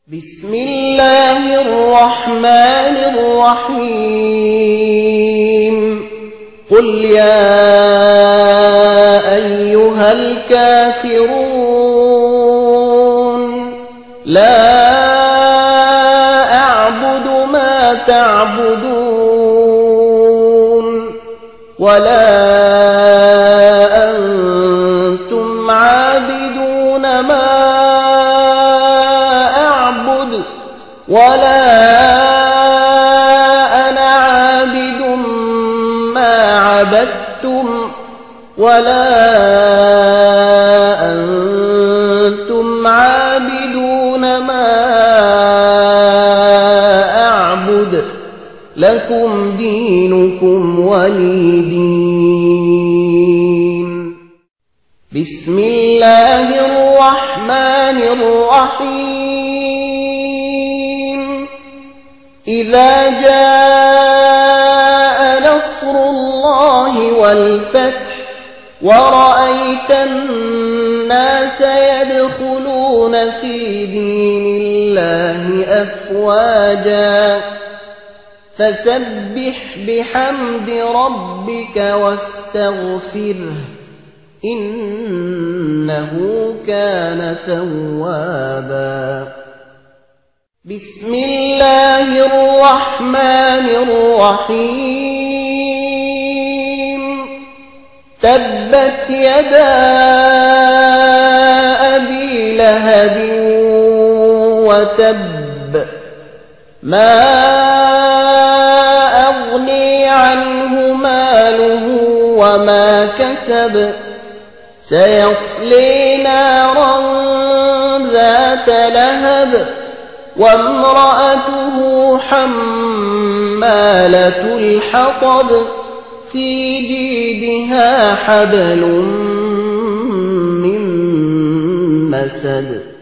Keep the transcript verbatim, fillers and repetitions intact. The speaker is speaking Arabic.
بسم الله الرحمن الرحيم قل يا أيها الكافرون لا أعبد ما تعبدون ولا أنتم عابدون ما أعبد ولا أنا عابد ما عبدتم ولا أنتم عابدون ما أعبد لكم دينكم ولي دين. بسم الله الرحمن الرحيم إذا جاء نصر الله والفتح ورأيت الناس يدخلون في دين الله أفواجا فسبح بحمد ربك واستغفره إنه كان توابا. بسم الله الرحمن الرحيم تبت يدا أبي لهب وتب ما أغني عنه ماله وما كسب سيصلي نارا ذات لهب وامرأته حمالة الحطب في جيدها حبل من مسد